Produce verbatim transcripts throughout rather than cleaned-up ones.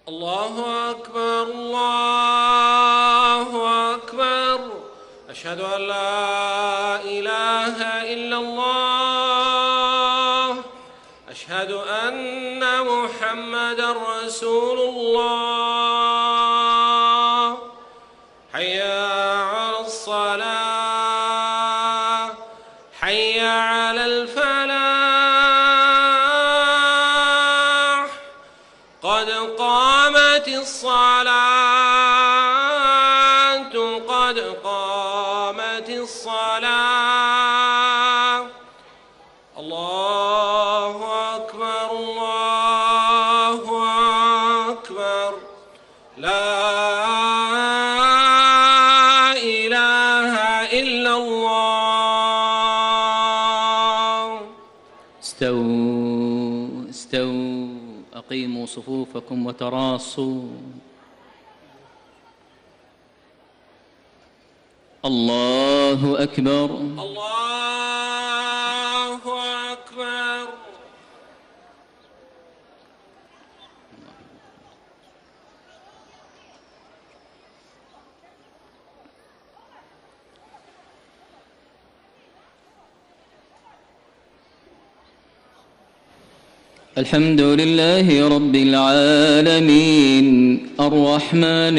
الله أكبر الله أكبر. أشهد أن لا إله إلا الله. أشهد أن محمدًا رسول الله. حي على الصلاة حي على الفلاح. قد قامت الصلاة قد قامت الصلاة. الله أكبر الله أكبر. لا إله إلا الله. استووا استووا أقيموا صفوفكم وتراصوا. الله أكبر الله أكبر. الحمد لله رب العالمين الرحمن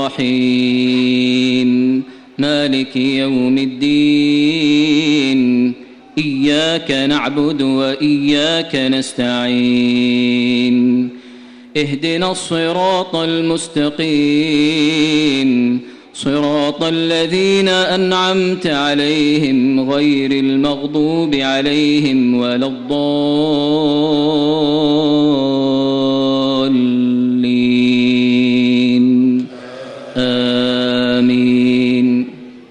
الرحيم مالك يوم الدين. إياك نعبد وإياك نستعين. اهدنا الصراط المستقيم صراط الذين أنعمت عليهم غير المغضوب عليهم ولا الضالين. آمين.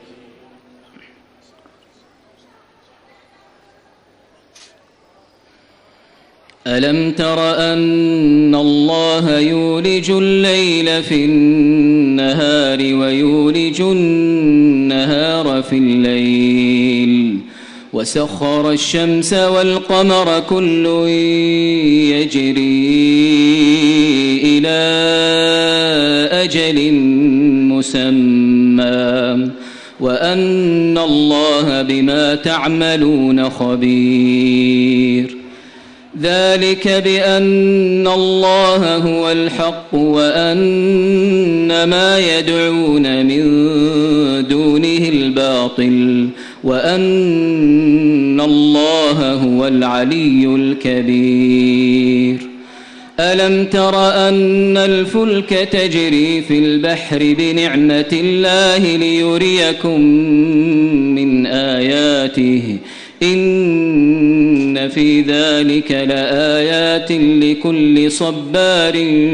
ألم تر أن الله يولج الليل في النهار ويولج النهار في الليل وسخر الشمس والقمر كل يجري إلى أجل مسمى وأن الله بما تعملون خبير. ذلك بأن الله هو الحق وأن ما يدعون من دونه الباطل وأن الله هو العلي الكبير. ألم تر أن الفلك تجري في البحر بنعمة الله ليريكم من آياته إن في ذلك لآيات لكل صبار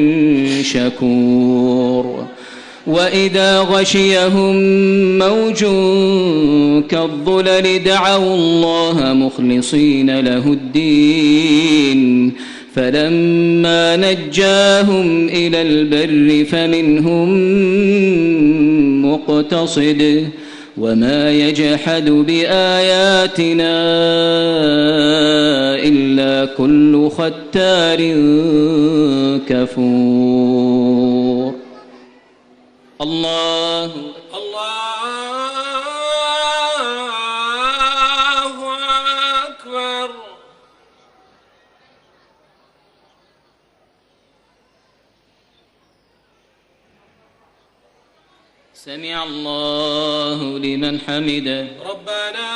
شكور. وإذا غشيهم موج كالظلل دعوا الله مخلصين له الدين فلما نجاهم إلى البر فمنهم مقتصد وما يجحد بآياتنا إلا كل ختار كفور. الله الله أكبر. سمع الله لمن حمده. ربنا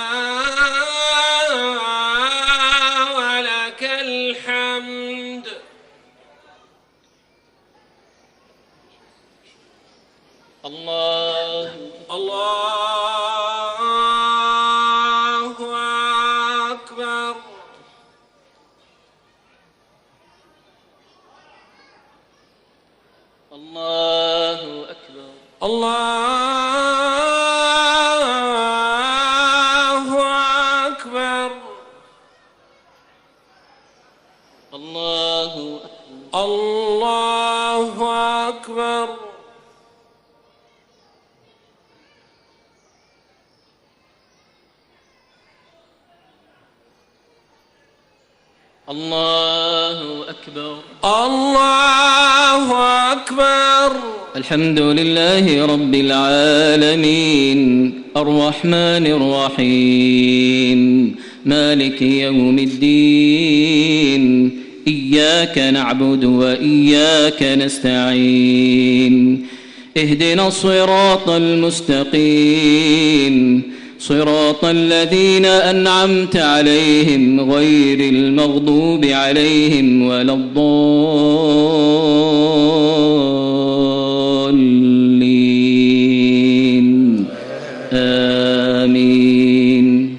ولك الحمد. الله الله أكبر. الله أكبر. الله أكبر. الله أكبر. الله أكبر. الله أكبر. أكبر الله أكبر. الحمد لله رب العالمين الرحمن الرحيم مالك يوم الدين إياك نعبد وإياك نستعين اهدنا الصراط المستقيم صراط الذين أنعمت عليهم غير المغضوب عليهم ولا الضالين آمين.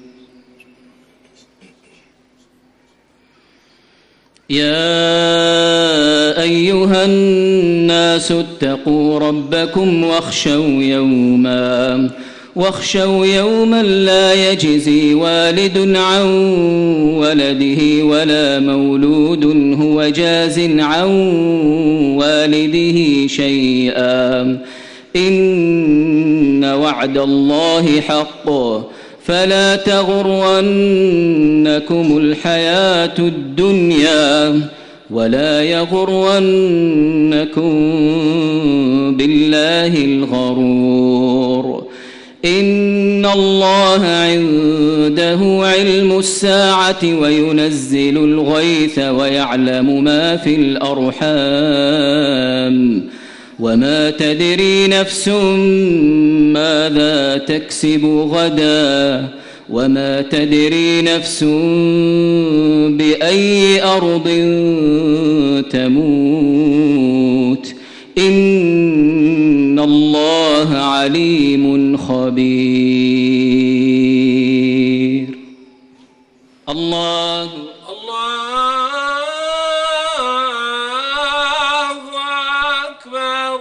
يا أيها الناس اتقوا ربكم واخشوا يوما واخشوا يوما لا يجزي والد عن ولده ولا مولود هو جاز عن والده شيئا إن وعد الله حق فلا تغرنكم الحياة الدنيا ولا يغرنكم بالله الغرور إن الله عنده علم الساعة وينزل الغيث ويعلم ما في الأرحام وما تدري نفس ماذا تكسب غدا وما تدري نفس بأي أرض تموت إن الله عليم خبير. الله الله أكبر.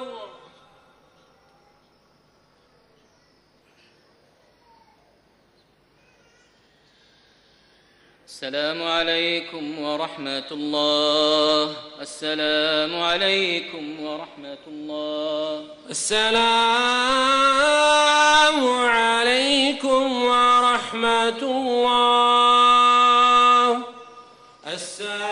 السلام عليكم ورحمة الله. السلام عليكم ورحمة الله. السلام عليكم ورحمة الله. السلام